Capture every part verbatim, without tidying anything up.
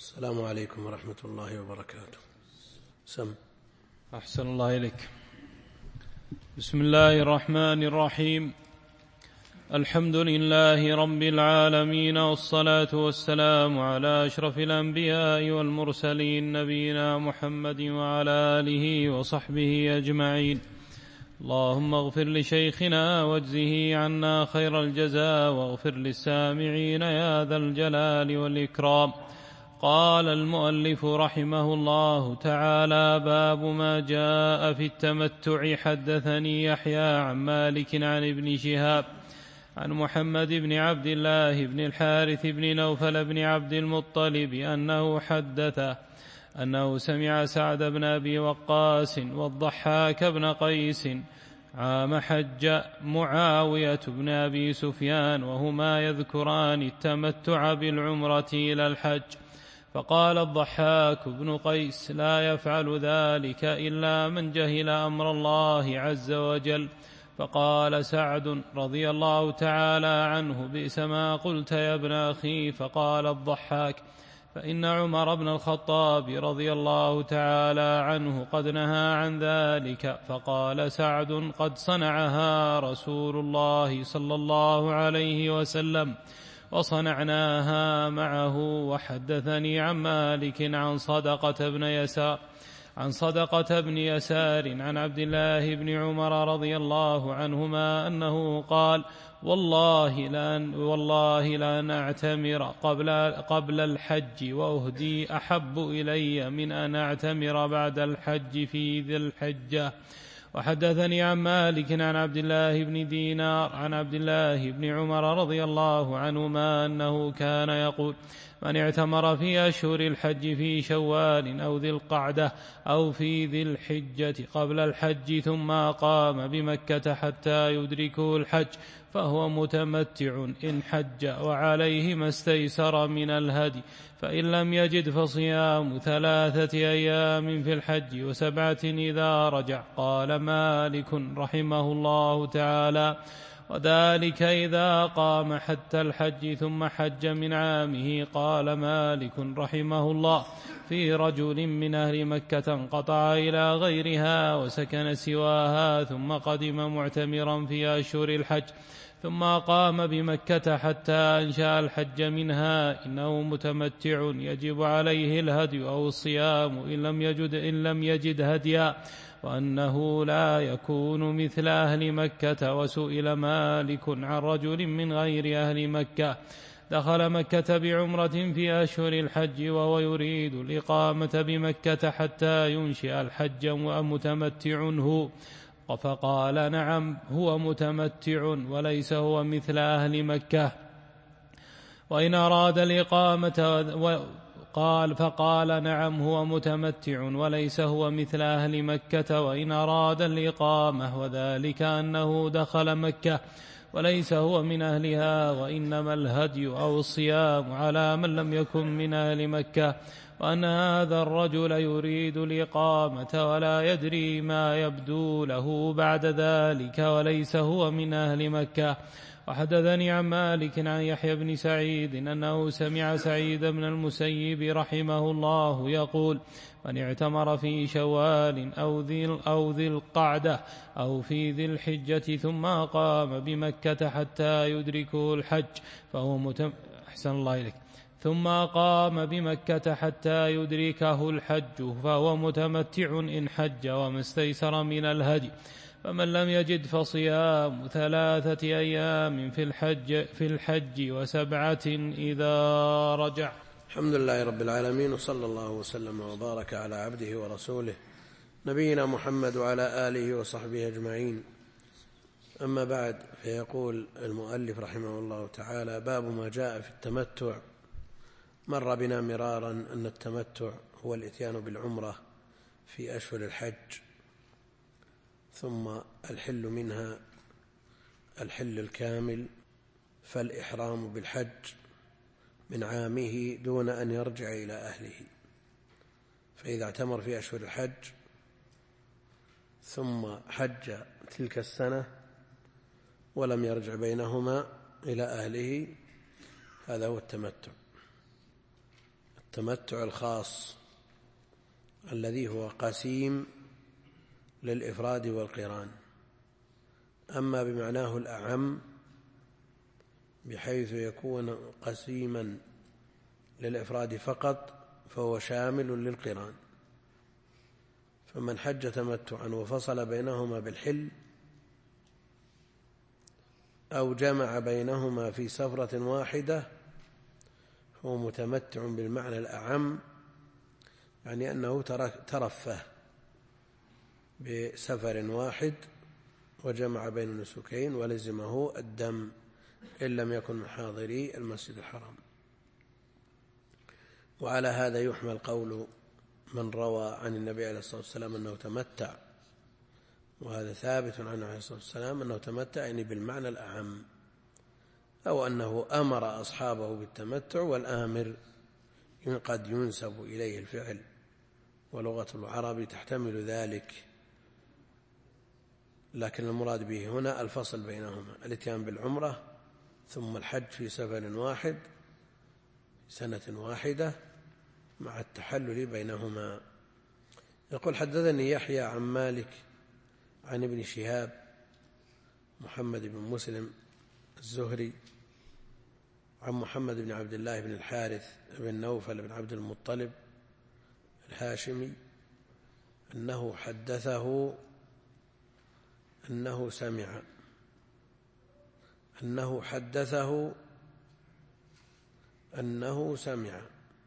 السلام عليكم ورحمة الله وبركاته. سم. أحسن الله إليك. بسم الله الرحمن الرحيم. الحمد لله رب العالمين، والصلاة والسلام على أشرف الأنبياء والمرسلين، نبينا محمد وعلى آله وصحبه أجمعين. اللهم اغفر لشيخنا واجزه عنا خير الجزاء، واغفر للسامعين يا ذا الجلال والإكرام. قال المؤلف رحمه الله تعالى: باب ما جاء في التمتع. حدثني يحيى عن مالك عن ابن شهاب عن محمد بن عبد الله بن الحارث بن نوفل بن عبد المطلب أنه حدثه أنه سمع سعد بن أبي وقاص والضحاك بن قيس عام حج معاوية بن أبي سفيان، وهما يذكران التمتع بالعمرة إلى الحج. فقال الضحاك بن قيس: لا يفعل ذلك إلا من جهل أمر الله عز وجل. فقال سعد رضي الله تعالى عنه: بئس ما قلت يا ابن أخي. فقال الضحاك: فإن عمر بن الخطاب رضي الله تعالى عنه قد نهى عن ذلك. فقال سعد: قد صنعها رسول الله صلى الله عليه وسلم وصنعناها معه. وحدثني عن مالك عن صدقة بن يسار عن صدقة بن يسار عن عبد الله بن عمر رضي الله عنهما أنه قال: والله لأن, والله لأن أعتمر قبل, قبل الحج وأهدي أحب إلي من أن أعتمر بعد الحج في ذي الحجة. وحدثني عن مالك عن عبد الله بن دينار عن عبد الله بن عمر رضي الله عنهما أنه كان يقول: من اعتمر في أشهر الحج في شوال أو ذي القعدة أو في ذي الحجة قبل الحج ثم قام بمكة حتى يدركه الحج فهو متمتع إن حج، وعليه ما استيسر من الهدي. فإن لم يجد فصيام ثلاثة أيام في الحج وسبعة إذا رجع. قال مالك رحمه الله تعالى: وذلك إذا قام حتى الحج ثم حج من عامه. قال مالك رحمه الله: في رجل من أهل مكة انقطع إلى غيرها وسكن سواها ثم قدم معتمرا في أشهر الحج ثم قام بمكة حتى أنشأ الحج منها. إنه متمتع يجب عليه الهدي أو الصيام إن لم يجد, إن لم يجد هديا، وأنه لا يكون مثل أهل مكة. وسئل مالك عن رجل من غير أهل مكة دخل مكة بعمرة في أشهر الحج وهو يريد الإقامة بمكة حتى ينشئ الحج ومتمتع هو. فقال: نعم، هو متمتع وليس هو مثل أهل مكة. وإن أراد الإقامة قال فقال: نعم، هو متمتع وليس هو مثل أهل مكة. وإن أراد الإقامة وذلك أنه دخل مكة وليس هو من أهلها، وإنما الهدي أو الصيام على من لم يكن من أهل مكة. وأن هذا الرجل يريد الإقامة ولا يدري ما يبدو له بعد ذلك وليس هو من أهل مكة. وحدثني عن مالك عن يحيى بن سعيد أنه سمع سعيد بن المسيب رحمه الله يقول: من اعتمر في شوال أو ذي, أو ذي القعدة أو في ذي الحجة ثم قام بمكة حتى يدركه الحج فهو متم... أحسن الله إليك ثم قام بمكة حتى يدركه الحج فهو متمتع إن حج وما استيسر من الهدي. فمن لم يجد فصيام ثلاثة أيام في الحج, في الحج وسبعة إذا رجع. الحمد لله رب العالمين، وصلى الله وسلم وبارك على عبده ورسوله نبينا محمد وعلى آله وصحبه أجمعين. أما بعد، فيقول المؤلف رحمه الله تعالى: باب ما جاء في التمتع. مر بنا مرارا أن التمتع هو الإتيان بالعمرة في أشهر الحج، ثم الحل منها الحل الكامل، فالإحرام بالحج من عامه دون أن يرجع إلى أهله. فإذا اعتمر في أشهر الحج ثم حج تلك السنة ولم يرجع بينهما إلى أهله، هذا هو التمتع. التمتع الخاص الذي هو قسيم للإفراد والقران. أما بمعناه الأعم بحيث يكون قسيما للإفراد فقط فهو شامل للقران. فمن حج تمتعا وفصل بينهما بالحل أو جمع بينهما في سفرة واحدة هو متمتع بالمعنى الأعم، يعني أنه ترفه بسفر واحد وجمع بين النسكين ولزمه الدم إن لم يكن من حاضري المسجد الحرام. وعلى هذا يحمل قول من روى عن النبي عليه الصلاة والسلام أنه تمتع، وهذا ثابت عنه عليه الصلاة والسلام أنه تمتع يعني بالمعنى الأعم، أو أنه أمر أصحابه بالتمتع، والآمر قد ينسب إليه الفعل، ولغة العرب تحتمل ذلك، لكن المراد به هنا الفصل بينهما، الاتيان بالعمرة ثم الحج في سفر واحد سنة واحدة مع التحلل بينهما. يقول حدثني يحيى عن مالك عن ابن شهاب محمد بن مسلم الزهري عن محمد بن عبد الله بن الحارث بن نوفل بن عبد المطلب الهاشمي أنه حدثه أنه سمع أنه حدثه أنه سمع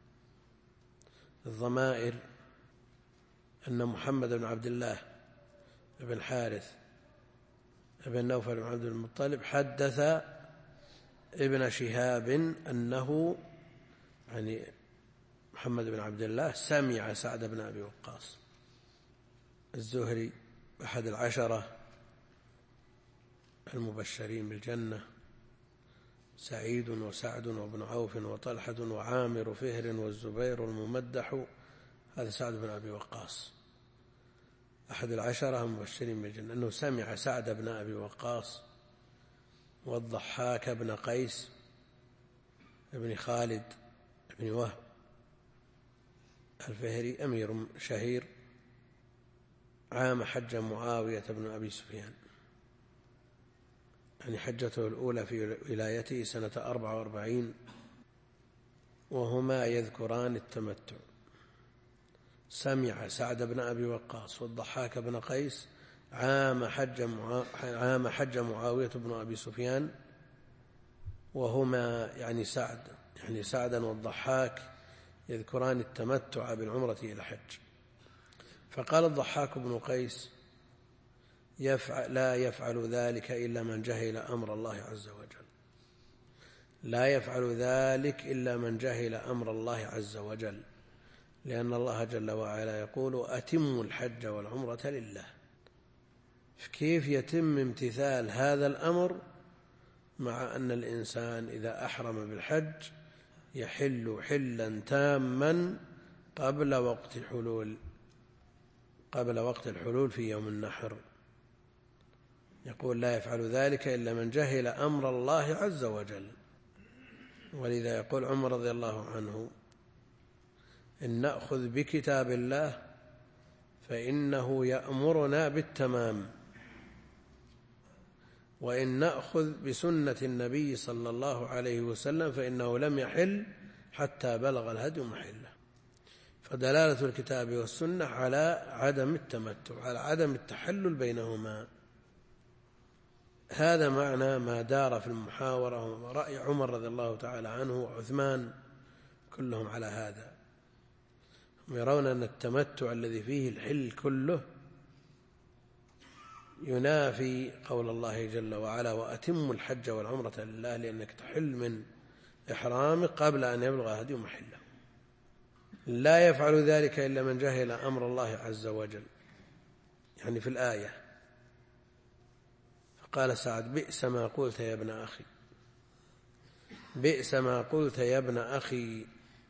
الضمائر أن محمد بن عبد الله بن الحارث بن نوفل بن عبد المطلب حدث ابن شهاب أنه يعني محمد بن عبد الله سمع سعد بن أبي وقاص الزهري أحد العشرة المبشرين بالجنة، سعيد وسعد وابن عوف وطلحة وعامر فهر والزبير والممدح، هذا سعد بن أبي وقاص أحد العشرة المبشرين بالجنة، أنه سمع سعد بن أبي وقاص والضحاك بن قيس بن خالد بن وهب الفهري أمير شهير عام حج معاوية بن أبي سفيان، يعني حجته الأولى في ولايته سنة أربع وأربعين، وهما يذكران التمتع. سمع سعد بن أبي وقاص والضحاك بن قيس عام حج معا... عام حج معاوية بن أبي سفيان، وهما يعني سعد يعني سعدا والضحاك يذكران التمتع بالعمرة إلى الحج. فقال الضحاك بن قيس يفعل لا يفعل ذلك إلا من جهل أمر الله عز وجل، لا يفعل ذلك إلا من جهل أمر الله عز وجل، لأن الله جل وعلا يقول أتموا الحج والعمرة لله. كيف يتم امتثال هذا الأمر مع أن الإنسان إذا أحرم بالحج يحل حلا تاما قبل وقت الحلول قبل وقت الحلول في يوم النحر؟ يقول لا يفعل ذلك إلا من جهل أمر الله عز وجل. ولذا يقول عمر رضي الله عنه إن نأخذ بكتاب الله فإنه يأمرنا بالتمام، وإن نأخذ بسنة النبي صلى الله عليه وسلم فإنه لم يحل حتى بلغ الهدي محله. فدلالة الكتاب والسنة على عدم التمتع، على عدم التحلل بينهما. هذا معنى ما دار في المحاورة ورأي عمر رضي الله تعالى عنه وعثمان كلهم على هذا. هم يرون أن التمتع الذي فيه الحل كله ينافي قول الله جل وعلا وأتموا الحج والعمرة لله، لأنك تحل من إحرامك قبل أن يبلغ هدي محله. لا يفعل ذلك إلا من جهل أمر الله عز وجل، يعني في الآية. فقال سعد بئس ما قلت يا ابن أخي، بئس ما قلت يا ابن أخي،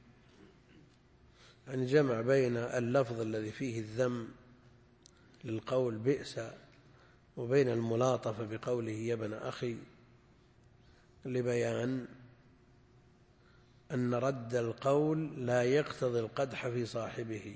يعني جمع بين اللفظ الذي فيه الذم للقول بئس وبين الملاطفة بقوله يا ابن أخي لبيان أن رد القول لا يقتضي القدح في صاحبه،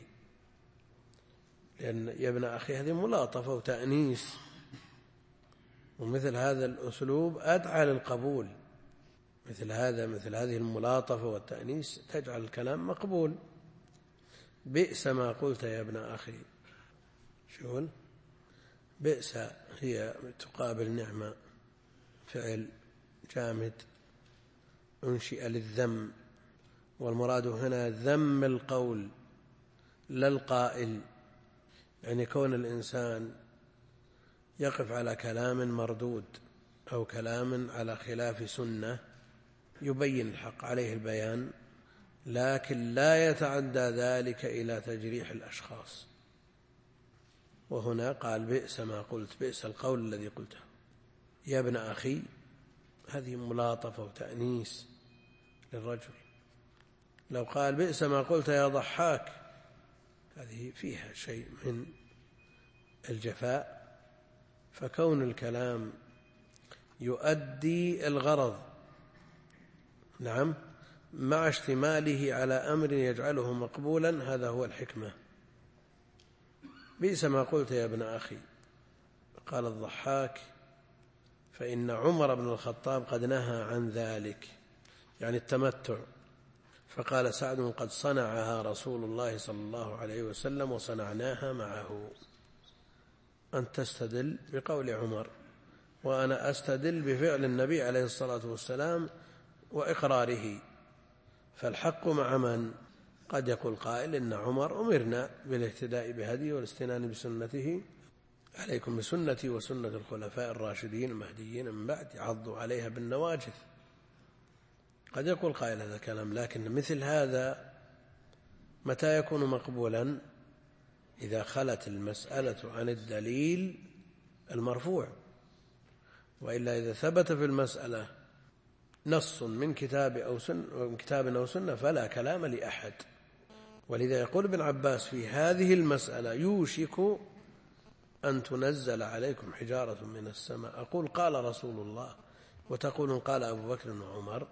لأن يا ابن أخي هذه ملاطفة وتأنيس، ومثل هذا الأسلوب أدعى للقبول. مثل هذا مثل هذه الملاطفة والتأنيس تجعل الكلام مقبول. بئس ما قلت يا ابن أخي. شو بئس؟ هي تقابل نعمة، فعل جامد أنشئ للذم، والمراد هنا ذم القول لا القائل. يعني كون الإنسان يقف على كلام مردود أو كلام على خلاف سنة يبين الحق عليه البيان، لكن لا يتعدى ذلك إلى تجريح الأشخاص. وهنا قال بئس ما قلت، بئس القول الذي قلته يا ابن أخي. هذه ملاطفة وتأنيس للرجل. لو قال بئس ما قلت يا ضحاك، هذه فيها شيء من الجفاء. فكون الكلام يؤدي الغرض، نعم، مع اشتماله على أمر يجعله مقبولا، هذا هو الحكمة. بئس ما قلت يا ابن أخي. قال الضحاك فإن عمر بن الخطاب قد نهى عن ذلك، يعني التمتع. فقال سعد قد صنعها رسول الله صلى الله عليه وسلم وصنعناها معه. أن تستدل بقول عمر، وأنا أستدل بفعل النبي عليه الصلاة والسلام وإقراره. فالحق مع من؟ قد يقول قائل إن عمر أمرنا بالاهتداء بهديه والاستنان بسنته، عليكم بسنتي وسنة الخلفاء الراشدين المهديين من بعد، عضوا عليها بالنواجذ. قد يقول قائل هذا الكلام، لكن مثل هذا متى يكون مقبولا؟ إذا خلت المسألة عن الدليل المرفوع. وإلا إذا ثبت في المسألة نص من كتاب أو سنة, من كتاب أو سنة فلا كلام لأحد. ولذا يقول ابن عباس في هذه المسألة يوشك أن تنزل عليكم حجارة من السماء. أقول قال رسول الله وتقولون قال أبو بكر وعمر.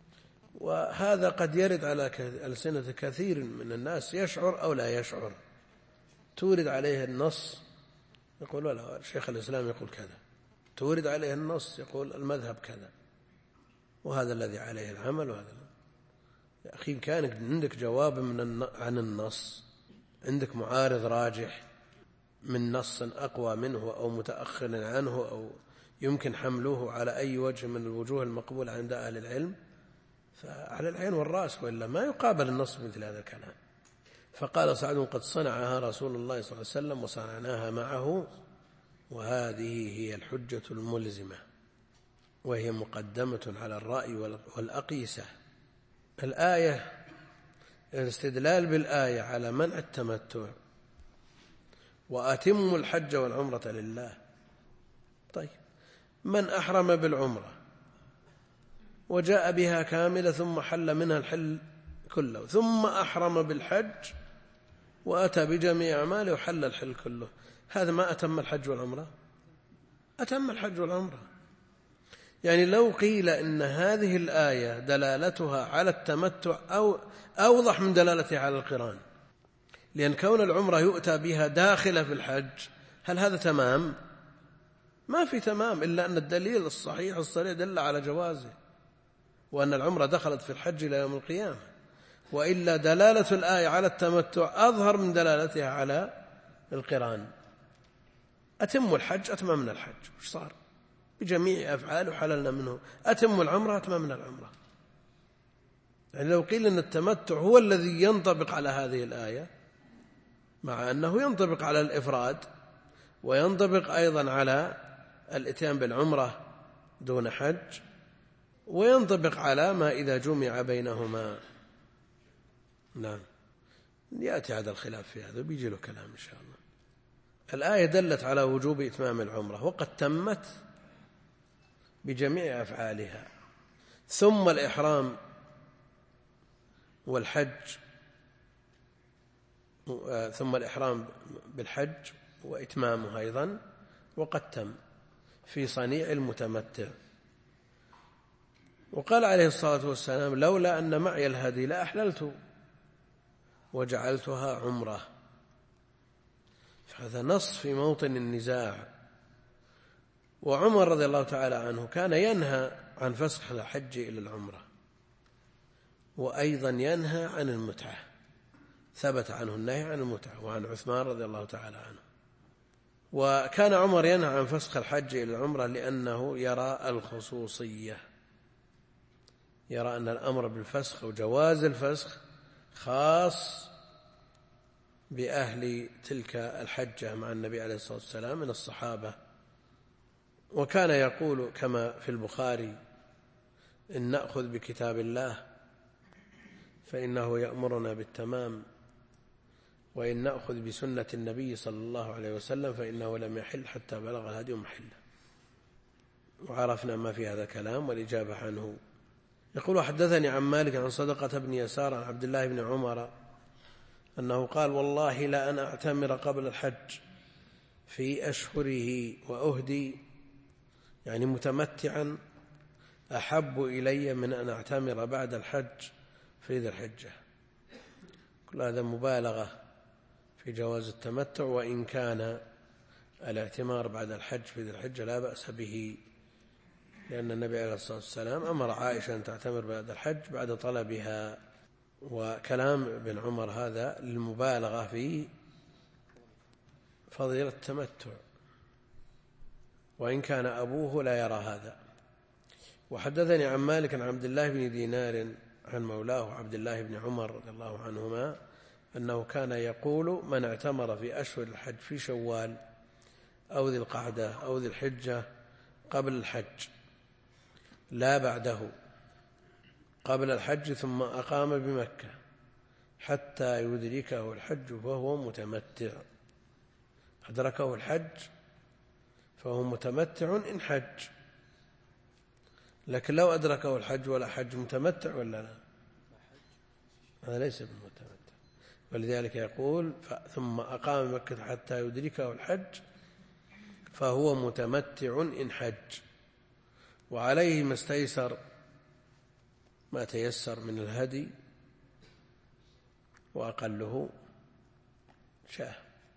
وهذا قد يرد على ألسنة كثير من الناس، يشعر أو لا يشعر، تورد عليه النص يقول لا شيخ الإسلام يقول كذا، تورد عليه النص يقول المذهب كذا، وهذا الذي عليه العمل. وهذا يا أخي كان عندك جواب من عن النص، عندك معارض راجح من نص أقوى منه أو متأخر عنه أو يمكن حمله على أي وجه من الوجوه المقبولة عند أهل العلم، فعلى العين والرأس، وإلا ما يقابل النص مثل هذا الكلام. فقال سعد قد صنعها رسول الله صلى الله عليه وسلم وصنعناها معه، وهذه هي الحجة الملزمة، وهي مقدمة على الرأي والأقيسة. الآية، الاستدلال بالآية على منع التمتع، وأتموا الحج والعمرة لله. طيب، من أحرم بالعمرة وجاء بها كاملة ثم حل منها الحل كله، ثم أحرم بالحج وأتى بجميع أعماله وحل الحل كله، هذا ما أتم الحج والعمرة؟ أتم الحج والعمرة. يعني لو قيل إن هذه الآية دلالتها على التمتع أو أوضح من دلالتها على القران، لأن كون العمرة يؤتى بها داخلة في الحج، هل هذا تمام؟ ما في تمام، إلا أن الدليل الصحيح الصريح دل على جوازه، وأن العمرة دخلت في الحج إلى يوم القيامة. وإلا دلالة الآية على التمتع أظهر من دلالتها على القران. أتم الحج أتممنا الحج، وش صار؟ بجميع أفعاله حللنا منه. أتم العمرة أتممنا العمرة. يعني لو قيل أن التمتع هو الذي ينطبق على هذه الآية، مع أنه ينطبق على الإفراد وينطبق أيضا على الإتيان بالعمرة دون حج، وينطبق على ما إذا جمع بينهما. نعم، يأتي هذا الخلاف في هذا بيجي له كلام إن شاء الله. الآية دلت على وجوب إتمام العمرة وقد تمت بجميع أفعالها، ثم الإحرام والحج، ثم الإحرام بالحج وإتمامه أيضا وقد تم في صنيع المتمتع. وقال عليه الصلاة والسلام: لولا أن معي الهدي لأحللت وجعلتها عمرة. فهذا نص في موطن النزاع. وعمر رضي الله تعالى عنه كان ينهى عن فسخ الحج إلى العمرة، وأيضا ينهى عن المتعة، ثبت عنه النهي عن المتعة، وعن عثمان رضي الله تعالى عنه. وكان عمر ينهى عن فسخ الحج إلى العمرة لأنه يرى الخصوصية، يرى أن الأمر بالفسخ وجواز الفسخ خاص بأهل تلك الحجة مع النبي عليه الصلاة والسلام من الصحابة. وكان يقول كما في البخاري: إن نأخذ بكتاب الله فإنه يأمرنا بالتمام، وإن نأخذ بسنة النبي صلى الله عليه وسلم فإنه لم يحل حتى بلغ الهدي محله. وعرفنا ما في هذا الكلام والإجابة عنه. يقول: حدثني عن مالك عن صدقة بن يسار عن عبد الله بن عمر أنه قال: والله لا أن أعتمر قبل الحج في أشهره وأهدي، يعني متمتعا، أحب إلي من أن أعتمر بعد الحج في ذي الحجة. كل هذا مبالغة في جواز التمتع، وإن كان الاعتمار بعد الحج في ذي الحجة لا بأس به، لأن النبي عليه الصلاة والسلام أمر عائشة أن تعتمر بعد الحج بعد طلبها. وكلام ابن عمر هذا للمبالغة في فضيلة التمتع، وإن كان أبوه لا يرى هذا. وحدثني عن مالك عن عبد الله بن دينار عن مولاه عبد الله بن عمر رضي الله عنهما أنه كان يقول: من اعتمر في أشهر الحج في شوال أو ذي القعدة أو ذي الحجة قبل الحج لا بعده، قبل الحج ثم أقام بمكة حتى يدركه الحج فهو متمتع. أدركه الحج فهو متمتع إن حج، لكن لو أدركه الحج ولا حج متمتع ولا لا؟ هذا ليس بالمتمتع. ولذلك يقول: ثم أقام مكة حتى يدركه الحج فهو متمتع إن حج. وعليه ما استيسر، ما تيسر من الهدي، وأقله شاة.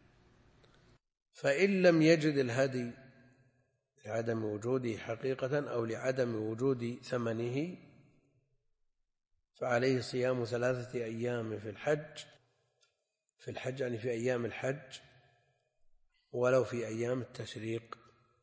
فإن لم يجد الهدي لعدم وجوده حقيقة أو لعدم وجود ثمنه فعليه صيام ثلاثة أيام في الحج، في الحج يعني في أيام الحج، ولو في أيام التشريق.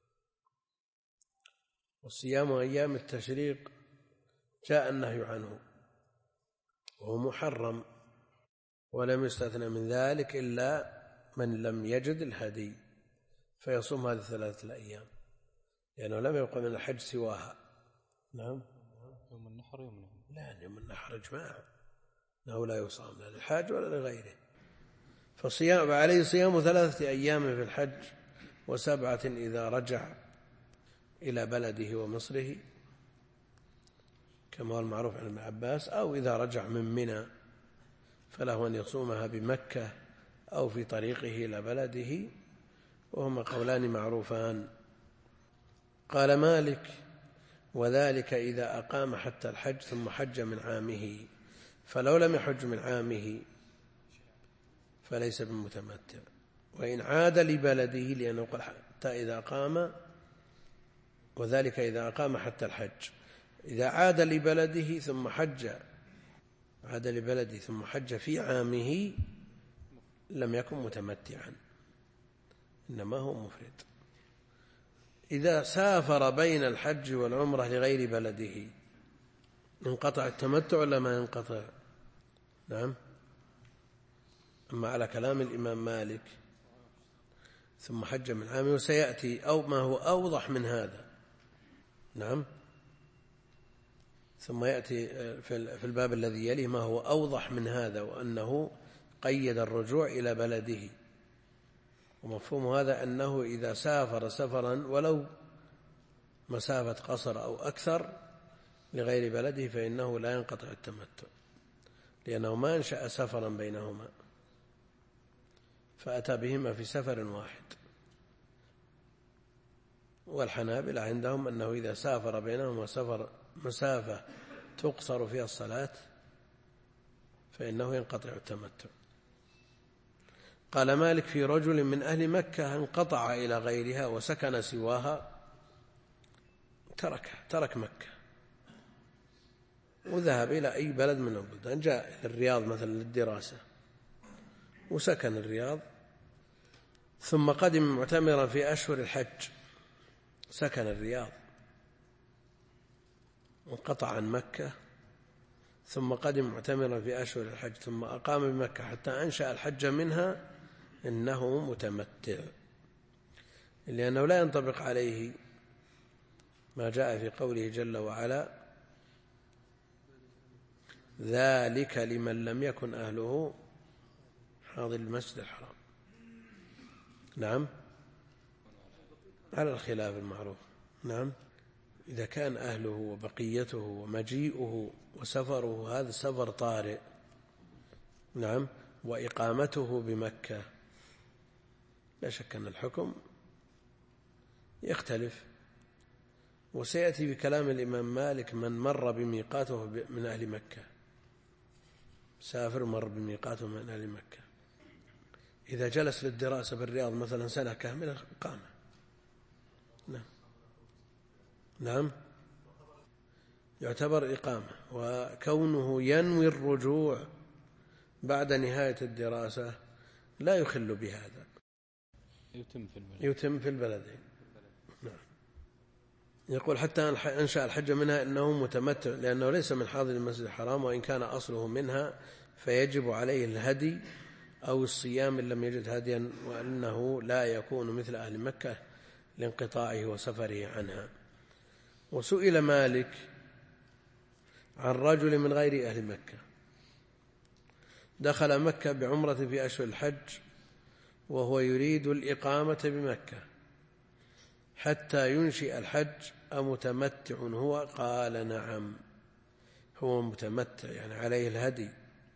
والصيام أيام التشريق جاء النهي عنه وهو محرم، ولم يستثنى من ذلك إلا من لم يجد الهدي فيصوم هذه الثلاثة الأيام، لأنه لم يبقى من الحج سواها. نعم. يوم النحر يوم النحر لا، يوم النحر إجماع أنه لا يصام لا للحاج ولا لغيره. فصيام عليه صيام ثلاثة أيام في الحج وسبعة إذا رجع إلى بلده ومصره، كما هو المعروف عن ابن عباس، أو إذا رجع من منى فله أن يصومها بمكة أو في طريقه إلى بلده، وهما قولان معروفان. قال مالك: وذلك إذا أقام حتى الحج ثم حج من عامه، فلو لم يحج من عامه فليس بمتمتع. وإن عاد لبلده، لأنه قال حتى إذا أقام، وذلك إذا أقام حتى الحج، إذا عاد لبلده ثم حج، عاد لبلده ثم حج في عامه لم يكن متمتعا، إنما هو مفرد. إذا سافر بين الحج والعمرة لغير بلده انقطع التمتع ولا ما ينقطع؟ نعم. أما على كلام الإمام مالك ثم حج من عامه، وسيأتي أو ما هو أوضح من هذا. نعم. ثم يأتي في الباب الذي يليه ما هو أوضح من هذا، وأنه قيد الرجوع إلى بلده. ومفهوم هذا أنه إذا سافر سفرا ولو مسافة قصر أو أكثر لغير بلده فإنه لا ينقطع التمتع، لأنه ما أنشأ سفرا بينهما فأتى بهما في سفر واحد. والحنابلة عندهم أنه إذا سافر بينهما سفر مسافة تقصر فيها الصلاة فإنه ينقطع التمتع. قال مالك في رجل من أهل مكة انقطع إلى غيرها وسكن سواها، ترك ترك مكة وذهب إلى أي بلد من البلدان، جاء إلى الرياض مثلا للدراسة وسكن الرياض، ثم قدم معتمرا في أشهر الحج، سكن الرياض وانقطع عن مكة، ثم قدم معتمرا في أشهر الحج، ثم أقام بمكة حتى أنشأ الحج منها، إنه متمتع، لأنه لا ينطبق عليه ما جاء في قوله جل وعلا: ذلك لمن لم يكن أهله حاضر المسجد الحرام. نعم، على الخلاف المعروف. نعم، إذا كان أهله وبقيته ومجيئه وسفره هذا سفر طارئ، نعم، وإقامته بمكة، لا شك أن الحكم يختلف. وسيأتي بكلام الإمام مالك من مر بميقاته من أهل مكة، سافر مر بميقاته من أهل مكة، إذا جلس للدراسة بالرياض مثلا سنة كاملة قام. نعم نعم يعتبر إقامة، وكونه ينوي الرجوع بعد نهاية الدراسة لا يخل بهذا، يتم في البلد يتم في البلدين. نعم. يقول حتى أنشأ الحج منها إنه متمتع، لأنه ليس من حاضر المسجد الحرام، وإن كان أصله منها فيجب عليه الهدي أو الصيام إن لم يجد هديا، وأنه لا يكون مثل أهل مكة لانقطاعه وسفره عنها. وسئل مالك عن رجل من غير أهل مكة دخل مكة بعمرة في أشهر الحج وهو يريد الإقامة بمكة حتى ينشئ الحج، أمتمتع هو؟ قال نعم، هو متمتع، يعني عليه الهدي،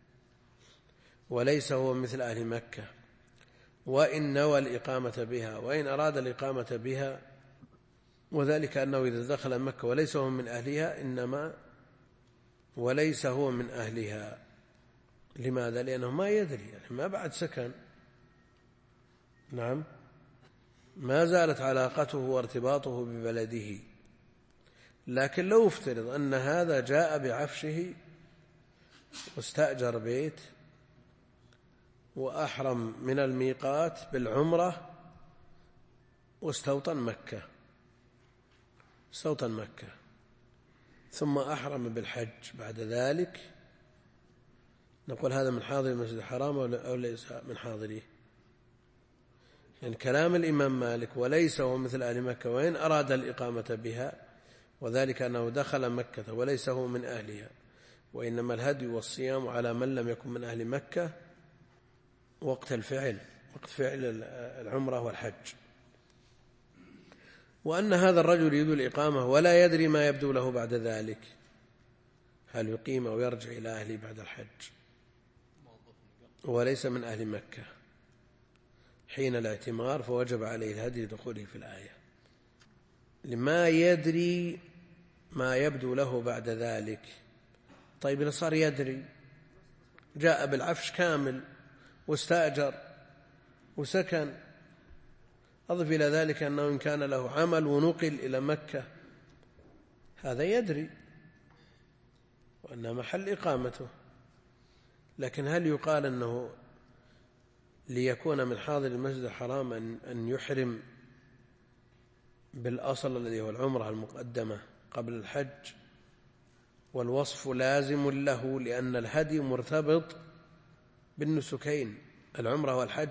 وليس هو مثل أهل مكة، وإن نوى الإقامة بها وإن أراد الإقامة بها، وذلك أنه إذا دخل مكة وليس هو من أهلها، إنما وليس هو من أهلها. لماذا؟ لأنه ما يدري، يعني ما بعد سكن. نعم، ما زالت علاقته وارتباطه ببلده. لكن لو افترض أن هذا جاء بعفشه واستأجر بيت وأحرم من الميقات بالعمرة واستوطن مكة استوطن مكة ثم أحرم بالحج بعد ذلك، نقول هذا من حاضر المسجد الحرام أو ليس من حاضره؟ يعني كلام الإمام مالك وليس هو مثل أهل مكة وإن أراد الإقامة بها، وذلك أنه دخل مكة وليس هو من أهلها، وإنما الهدي والصيام على من لم يكن من أهل مكة وقت الفعل، وقت فعل العمرة والحج. وأن هذا الرجل يريد الإقامة ولا يدري ما يبدو له بعد ذلك، هل يقيم أو يرجع إلى أهله بعد الحج، وليس من أهل مكة حين الاعتمار، فوجب عليه الهدي لدخوله في الآية، لما يدري ما يبدو له بعد ذلك. طيب إذا صار يدري، جاء بالعفش كامل واستأجر وسكن، أضف إلى ذلك أنه إن كان له عمل ونقل إلى مكة، هذا يدري وأن محل إقامته. لكن هل يقال أنه ليكون من حاضر المسجد الحرام أن يحرم بالأصل الذي هو العمرة المقدمة قبل الحج، والوصف لازم له لأن الهدي مرتبط بالنسكين العمرة والحج،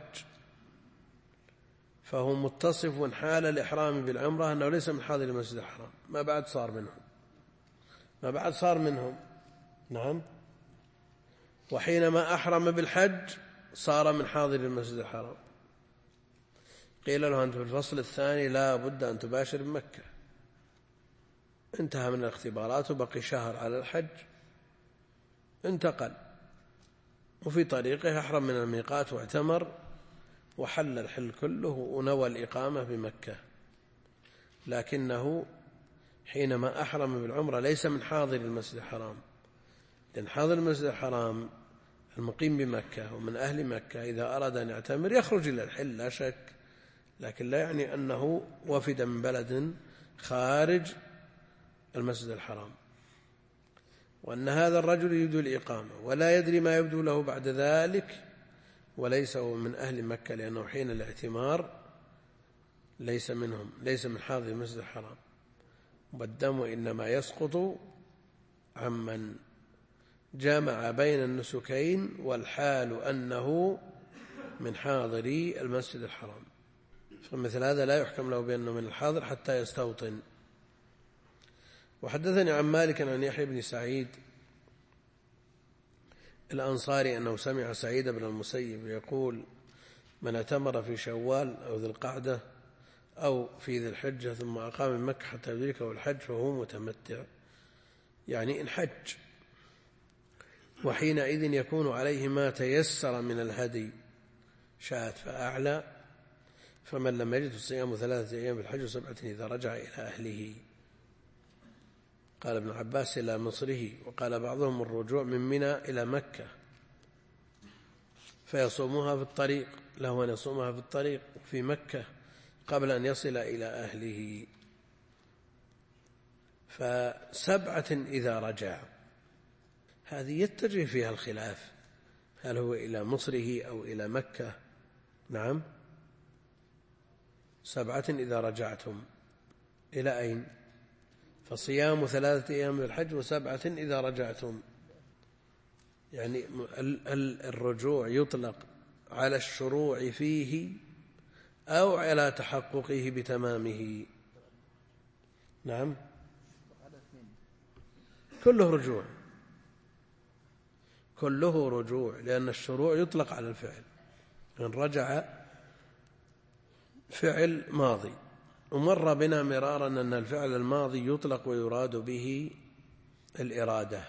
فهو متصف حال الإحرام بالعمرة أنه ليس من حاضر المسجد الحرام، ما بعد صار منهم ما بعد صار منهم نعم. وحينما أحرم بالحج صار من حاضر المسجد الحرام. قيل له أنت في الفصل الثاني لا بد أن تباشر بمكة، انتهى من الاختبارات وبقي شهر على الحج، انتقل وفي طريقه أحرم من الميقات واعتمر وحل الحل كله ونوى الإقامة بمكة، لكنه حينما أحرم بالعمرة ليس من حاضر المسجد الحرام، لأن حاضر المسجد الحرام المقيم بمكة ومن أهل مكة إذا أراد أن يعتمر يخرج إلى الحل لا شك، لكن لا يعني أنه وفد من بلد خارج المسجد الحرام، وأن هذا الرجل يريد الإقامة ولا يدري ما يبدو له بعد ذلك، وليس هو من أهل مكة، لأنه حين الاعتمار ليس منهم، ليس من حاضر المسجد الحرام، والدم إنما يسقط عمن جامع بين النسكين والحال أنه من حاضري المسجد الحرام، فمثل هذا لا يحكم له بأنه من الحاضر حتى يستوطن. وحدثني عن مالك عن يحيى بن سعيد الأنصاري أنه سمع سعيد بن المسيب يقول: من اعتمر في شوال أو ذي القعدة أو في ذي الحجة ثم أقام من مكة حتى يدركه الحج فهو متمتع، يعني إن حج، وحينئذ يكون عليه ما تيسر من الهدي، شاة فأعلى، فمن لم يجد صيام ثلاثة أيام بالحج وسبعة إذا رجع إلى أهله. قال ابن عباس إلى مصره، وقال بعضهم الرجوع من منى إلى مكة فيصومها في الطريق، له أن يصومها في الطريق في مكة قبل أن يصل إلى أهله. فسبعة إذا رجع هذه يتجه فيها الخلاف، هل هو إلى مصره أو إلى مكة؟ نعم، سبعة إذا رجعتم إلى أين؟ فصيام ثلاثة أيام للحج وسبعة إذا رجعتم، يعني الرجوع يطلق على الشروع فيه أو على تحققه بتمامه. نعم، كله رجوع، كله رجوع، لأن الشروع يطلق على الفعل، إن رجع فعل ماضي، ومر بنا مرارا أن الفعل الماضي يطلق ويراد به الإرادة،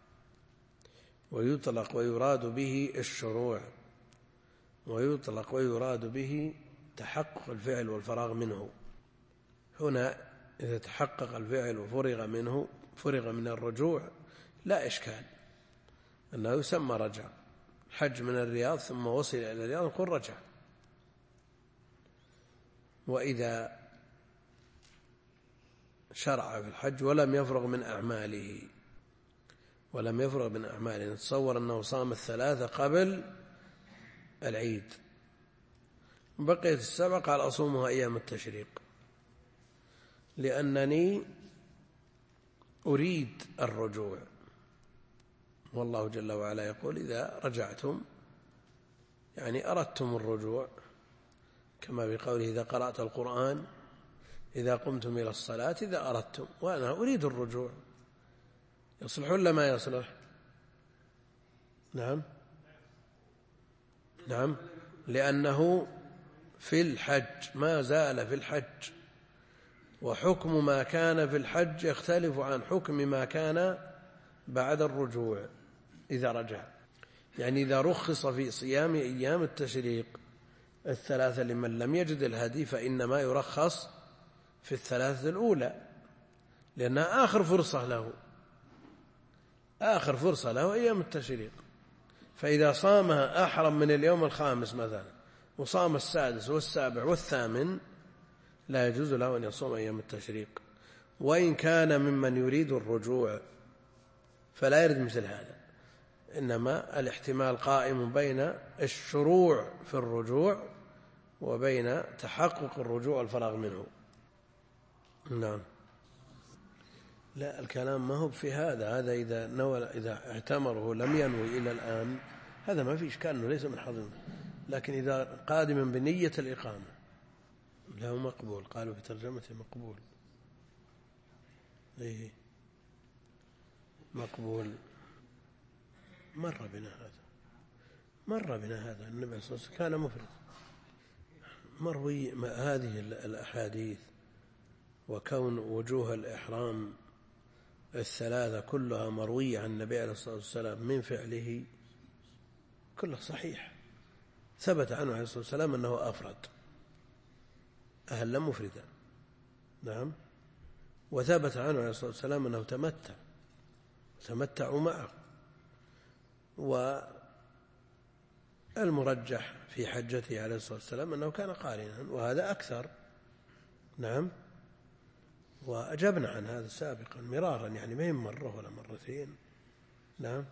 ويطلق ويراد به الشروع، ويطلق ويراد به تحقق الفعل والفراغ منه. هنا إذا تحقق الفعل وفرغ منه، فرغ من الرجوع، لا إشكال أنه يسمى رجع. حج من الرياض ثم وصل إلى الرياض نقول رجع. وإذا شرع في الحج ولم يفرغ من أعماله ولم يفرغ من أعماله، نتصور أنه صام الثلاثة قبل العيد، بقيت السبع قال أصومها أيام التشريق لأنني أريد الرجوع، والله جل وعلا يقول: إذا رجعتم يعني أردتم الرجوع، كما بقوله: إذا قرأت القرآن إذا قمتم إلى الصلاة إذا أردتم، وأنا أريد الرجوع. يصلح ولا ما يصلح؟ نعم نعم، لأنه في الحج، ما زال في الحج، وحكم ما كان في الحج يختلف عن حكم ما كان بعد الرجوع إذا رجع. يعني إذا رخص في صيام أيام التشريق الثلاثة لمن لم يجد الهدي فإنما يرخص في الثلاثة الأولى، لأنها آخر فرصة له، آخر فرصة له أيام التشريق. فإذا صامها أحرم من اليوم الخامس مثلا وصام السادس والسابع والثامن لا يجوز له أن يصوم أيام التشريق، وإن كان ممن يريد الرجوع فلا يرد مثل هذا، إنما الاحتمال قائم بين الشروع في الرجوع وبين تحقق الرجوع والفراغ منه. نعم، لا، الكلام ما هو في هذا، هذا إذا نوى، إذا اعتمره لم ينوي إلى الآن هذا ما في إشكال أنه ليس من حظه، لكن إذا قادما بنية الإقامة له مقبول، قالوا في ترجمته مقبول. إيه مقبول، مر بنا هذا، مر بنا هذا، النبي صلى الله عليه وسلم كان مفرد، مروي هذه الأحاديث، وكون وجوه الإحرام الثلاثة كلها مروية عن النبي عليه الصلاة والسلام من فعله كله صحيح، ثبت عنه عليه الصلاة والسلام أنه أفرد، أهل مفردا. نعم، وثبت عنه عليه الصلاة والسلام أنه تمتع تمتعوا معه. والمرجح في حجته عليه الصلاة والسلام أنه كان قارنا، وهذا أكثر. نعم، وأجبنا عن هذا سابقا مرارا، يعني ما هي مرة ولا مرتين. نعم،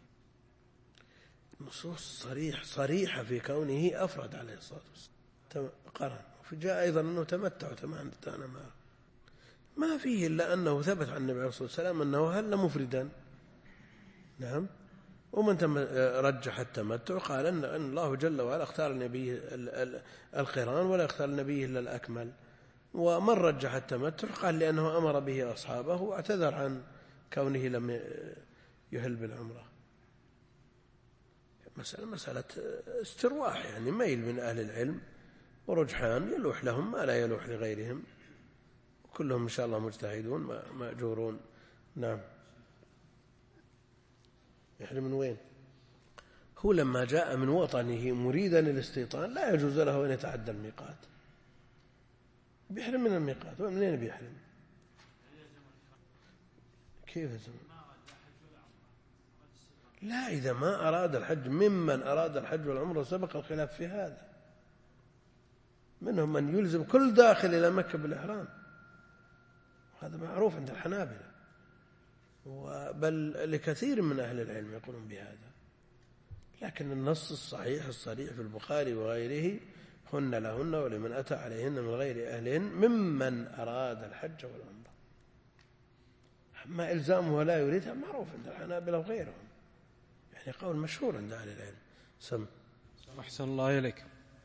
نصوص صريح صريحة في كونه أفرد عليه الصلاة والسلام قرن. وجاء أيضا أنه تمتع تمتعنا معه، ما فيه إلا أنه ثبت عن النبي عليه الصلاة والسلام أنه هل مفردا. نعم، ومن رجح التمتع قال أن الله جل وعلا اختار النبي القران ولا اختار النبي إلا الأكمل. ومن رجح التمتع قال لأنه أمر به أصحابه واعتذر عن كونه لم يهل بالعمرة. مسألة مسألة استرواح، يعني ميل من أهل العلم ورجحان يلوح لهم ما لا يلوح لغيرهم، كلهم إن شاء الله مجتهدون مأجورون. نعم. يحرم من وين؟ هو لما جاء من وطنه مريدا الاستيطان لا يجوز له أن يتعدى الميقات، بيحرم من الميقات. ومنين بيحرم؟ كيف يزمن؟ لا، إذا ما أراد الحج ممن أراد الحج والعمرة سبق الخلاف في هذا. منهم من يلزم كل داخل إلى مكة بالإحرام، هذا معروف عند الحنابلة، بل لكثير من أهل العلم يقولون بهذا. لكن النص الصحيح الصريح في البخاري وغيره هن لهن ولمن أتى عليهن من غير أهلهن ممن أراد الحج والعمرة. أما إلزامه ولا يريدها معروف عند الحنابلة وغيرهم، يعني قول مشهور عند أهل العلم. سم. أحسن الله إليك.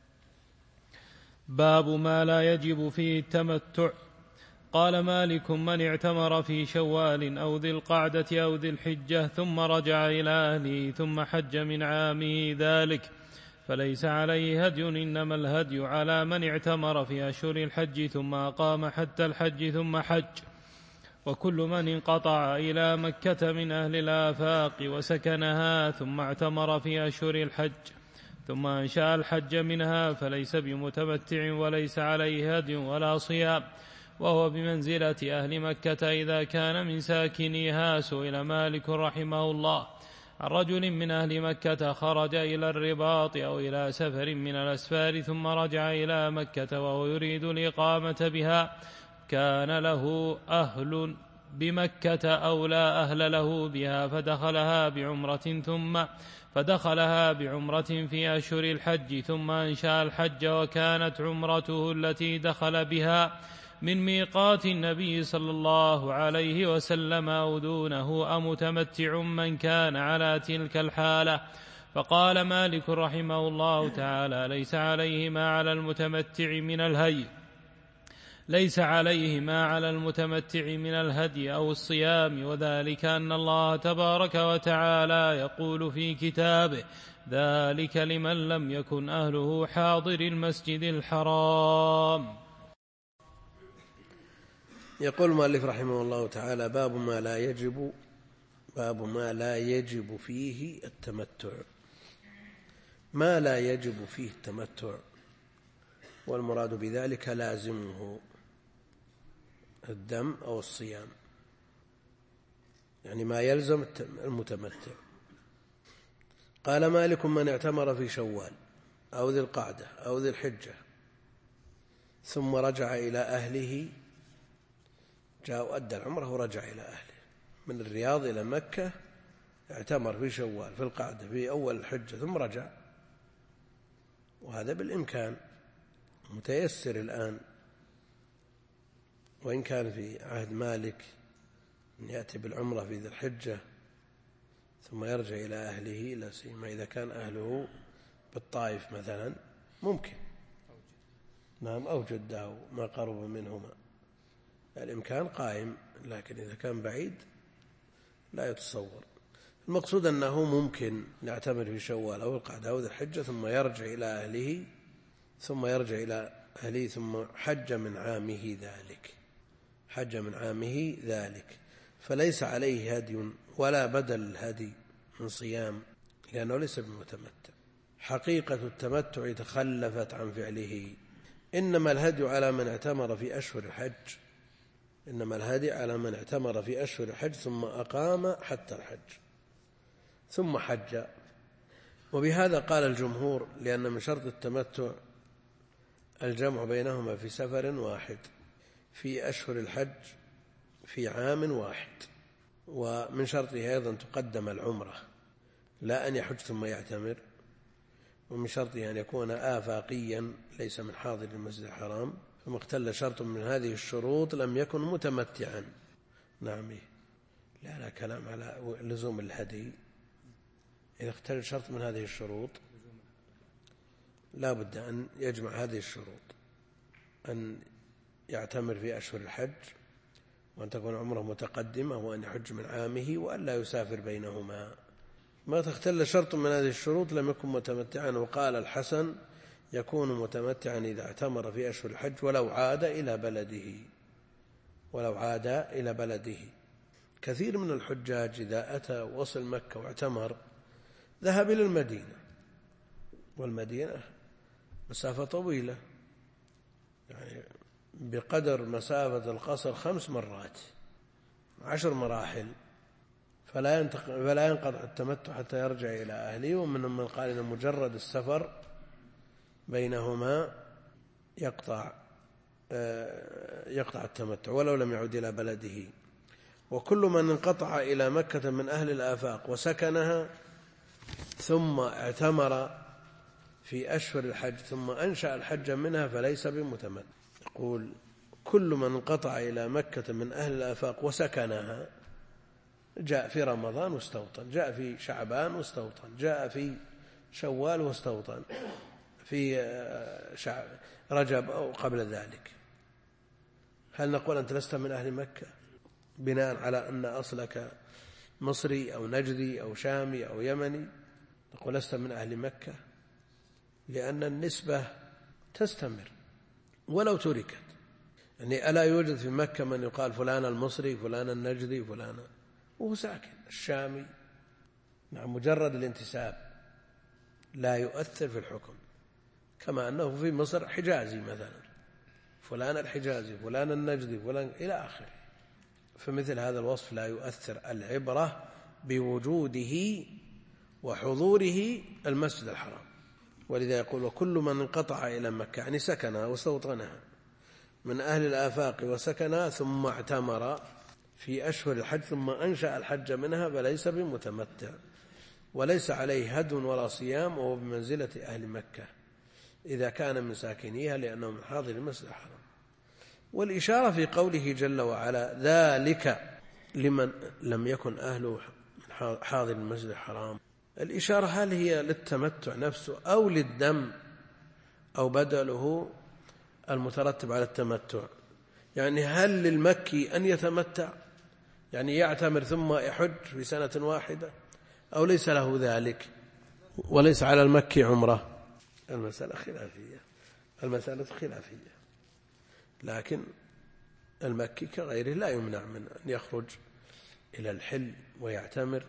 باب ما لا يجب فيه التمتع. قال مالك: من اعتمر في شوال أو ذي القعدة أو ذي الحجة ثم رجع إلى أهله ثم حج من عامه ذلك فليس عليه هدي، إنما الهدي على من اعتمر في أشهر الحج ثم أقام حتى الحج ثم حج. وكل من انقطع إلى مكة من أهل الآفاق وسكنها ثم اعتمر في أشهر الحج ثم أنشأ الحج منها فليس بمتمتع وليس عليه هدي ولا صيام، وهو بمنزلة أهل مكة إذا كان من ساكنيها. سئل مالك رحمه الله عن رجل من أهل مكة خرج إلى الرباط أو إلى سفر من الأسفار ثم رجع إلى مكة وهو يريد الإقامة بها، كان له أهل بمكة أو لا أهل له بها، فدخلها بعمرة ثم فدخلها بعمرة في أشهر الحج ثم أنشأ الحج، وكانت عمرته التي دخل بها من ميقات النبي صلى الله عليه وسلم أو دونه، أمتمتع من كان على تلك الحالة؟ فقال مالك رحمه الله تعالى: ليس عليه ما على المتمتع من الهدي ليس عليه ما على المتمتع من الهدي أو الصيام، وذلك أن الله تبارك وتعالى يقول في كتابه: ذلك لمن لم يكن أهله حاضر المسجد الحرام. يقول المؤلف رحمه الله تعالى: باب ما لا يجب باب ما لا يجب فيه التمتع. ما لا يجب فيه التمتع، والمراد بذلك لازمه الدم أو الصيام، يعني ما يلزم المتمتع. قال مالك: من اعتمر في شوال أو ذي القعدة أو ذي الحجة ثم رجع إلى أهله، جاء وأدى العمره ورجع إلى أهله من الرياض إلى مكة، اعتمر في شوال في القعدة في أول الحجة ثم رجع، وهذا بالإمكان متيسر الآن، وإن كان في عهد مالك أن يأتي بالعمرة في ذي الحجة ثم يرجع إلى أهله، لا سيما إذا كان أهله بالطائف مثلا ممكن، نعم، أو جدة أو ما قرب منهما، الإمكان قائم، لكن إذا كان بعيد لا يتصور. المقصود أنه ممكن يعتمر في شوال أو القعدة أو ذي الحجة ثم يرجع إلى أهله ثم يرجع إلى أهله ثم حج من عامه ذلك حج من عامه ذلك فليس عليه هدي ولا بدل الهدي من صيام، لأنه ليس بمتمتع. حقيقة التمتع تخلفت عن فعله، إنما الهدي على من اعتمر في أشهر الحج إنما الهدي على من اعتمر في أشهر الحج ثم أقام حتى الحج ثم حج. وبهذا قال الجمهور، لأن من شرط التمتع الجمع بينهما في سفر واحد في أشهر الحج في عام واحد، ومن شرطه أيضا تقدم العمرة لا أن يحج ثم يعتمر، ومن شرطه أن يكون آفاقيا ليس من حاضر المسجد الحرام، فما اختل شرط من هذه الشروط لم يكن متمتعا. نعم. لا لا كلام على لزوم الهدي. إذا اختل شرط من هذه الشروط لا بد أن يجمع هذه الشروط، أن يعتمر في أشهر الحج، وأن تكون عمره متقدمة، وأن يحج من عامه، وأن لا يسافر بينهما. ما تختل شرط من هذه الشروط لم يكن متمتعا. وقال الحسن يكون متمتعا إذا اعتمر في أشهر الحج ولو عاد إلى بلده ولو عاد إلى بلده. كثير من الحجاج إذا أتى وصل مكة واعتمر ذهب إلى المدينة، والمدينة مسافة طويلة، يعني بقدر مسافة القصر خمس مرات عشر مراحل، فلا فلا ينقطع التمتع حتى يرجع إلى أهله. ومن من قال إن مجرد السفر بينهما يقطع يقطع التمتع ولو لم يعد إلى بلده. وكل من انقطع إلى مكة من أهل الآفاق وسكنها ثم اعتمر في أشهر الحج ثم أنشأ الحج منها فليس بمتمتع. يقول كل من انقطع إلى مكة من أهل الآفاق وسكنها، جاء في رمضان واستوطن، جاء في شعبان واستوطن، جاء في شوال واستوطن، في رجب أو قبل ذلك، هل نقول أنت لست من أهل مكة بناء على أن أصلك مصري أو نجدي أو شامي أو يمني؟ نقول لست من أهل مكة، لأن النسبة تستمر ولو تركت. يعني ألا يوجد في مكة من يقال فلان المصري فلان النجدي فلان وهو ساكن الشامي؟ نعم، مجرد الانتساب لا يؤثر في الحكم، كما أنه في مصر حجازي مثلا، فلان الحجازي فلان النجدي فلان إلى آخره. فمثل هذا الوصف لا يؤثر، العبرة بوجوده وحضوره المسجد الحرام. ولذا يقول وكل من انقطع إلى مكة يعني سكنها واستوطنها من أهل الآفاق وسكنها ثم اعتمر في أشهر الحج ثم أنشأ الحج منها فليس بمتمتع، وليس عليه هد ولا صيام، وهو بمنزلة أهل مكة إذا كان من ساكنيها لأنه من حاضر المسجد الحرام. والإشارة في قوله جل وعلا ذلك لمن لم يكن أهله حاضر المسجد الحرام، الإشارة هل هي للتمتع نفسه أو للدم أو بدله المترتب على التمتع؟ يعني هل للمكي أن يتمتع يعني يعتمر ثم يحج في سنة واحدة، أو ليس له ذلك وليس على المكي عمره؟ المسألة خلافية، المسألة خلافية، لكن المكي كغيره لا يمنع من أن يخرج إلى الحل ويعتمر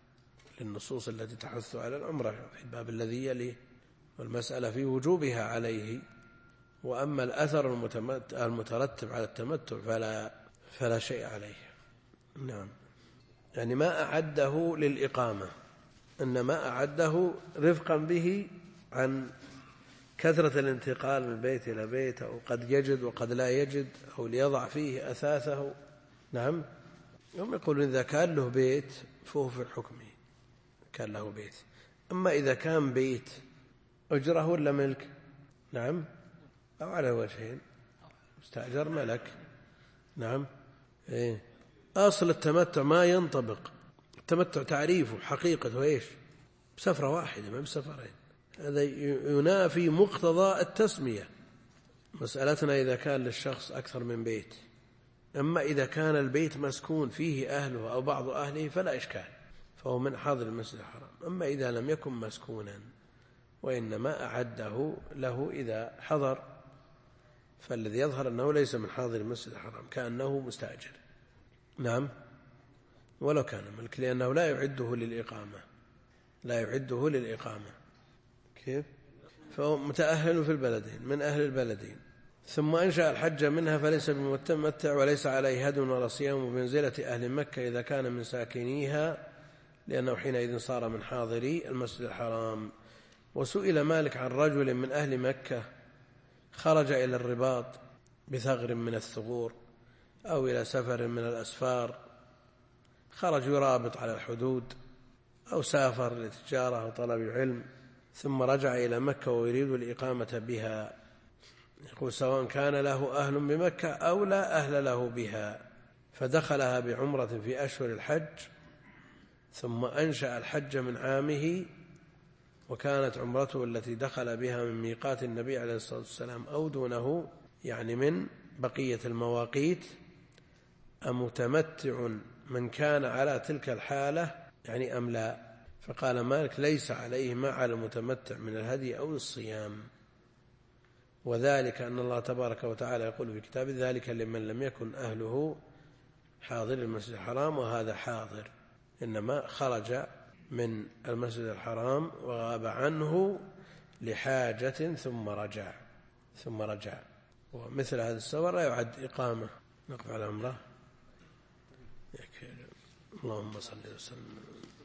للنصوص التي تحث على العمرة في الباب الذي يليه، والمسألة في وجوبها عليه. وأما الأثر المترتب على التمتع فلا, فلا شيء عليه. نعم، يعني ما أعده للإقامة، إنما أعده رفقا به عن كثرة الانتقال من بيت إلى بيت، أو قد يجد وقد لا يجد، أو ليضع فيه أثاثه. نعم، هم يقولون إذا كان له بيت فهو في الحكم كان له بيت. أما إذا كان بيت أجره ولا ملك؟ نعم، أو على وجهين، مستأجر ملك. نعم، إيه؟ أصل التمتع ما ينطبق، التمتع تعريفه حقيقته إيش؟ بسفرة واحدة ما بسفرين، هذا ينافي مقتضى التسمية. مسألتنا إذا كان للشخص أكثر من بيت. أما إذا كان البيت مسكون فيه أهله أو بعض أهله فلا إشكال، فهو من حاضر المسجد الحرام. أما إذا لم يكن مسكونا وإنما أعده له إذا حضر، فالذي يظهر أنه ليس من حاضر المسجد الحرام، كأنه مستأجر. نعم، ولو كان ملك، لأنه لا يعده للإقامة، لا يعده للإقامة. كيف؟ فهو متأهل في البلدين، من أهل البلدين، ثم أنشأ الحج منها فليس بمتمتع وليس عليه هدي ولا صيام بمنزلة أهل مكة إذا كان من ساكنيها، لأنه حينئذ صار من حاضري المسجد الحرام. وسئل مالك عن رجل من أهل مكة خرج إلى الرباط بثغر من الثغور أو إلى سفر من الأسفار، خرج يرابط على الحدود أو سافر لتجارة أو طلب علم ثم رجع إلى مكة ويريد الإقامة بها، يقول سواء كان له أهل بمكة أو لا أهل له بها، فدخلها بعمرة في أشهر الحج ثم أنشأ الحج من عامه، وكانت عمرته التي دخل بها من ميقات النبي عليه الصلاة والسلام أو دونه، يعني من بقية المواقيت، أمتمتع من كان على تلك الحالة يعني أم لا؟ فقال مالك ليس عليه ما على المتمتع من الهدي أو الصيام، وذلك أن الله تبارك وتعالى يقول في كتابه ذلك لمن لم يكن أهله حاضر المسجد الحرام، وهذا حاضر إنما خرج من المسجد الحرام وغاب عنه لحاجة ثم رجع ثم رجع ومثل هذا السفر لا يعد إقامة. نقف على أمره. اللهم صل وسلم.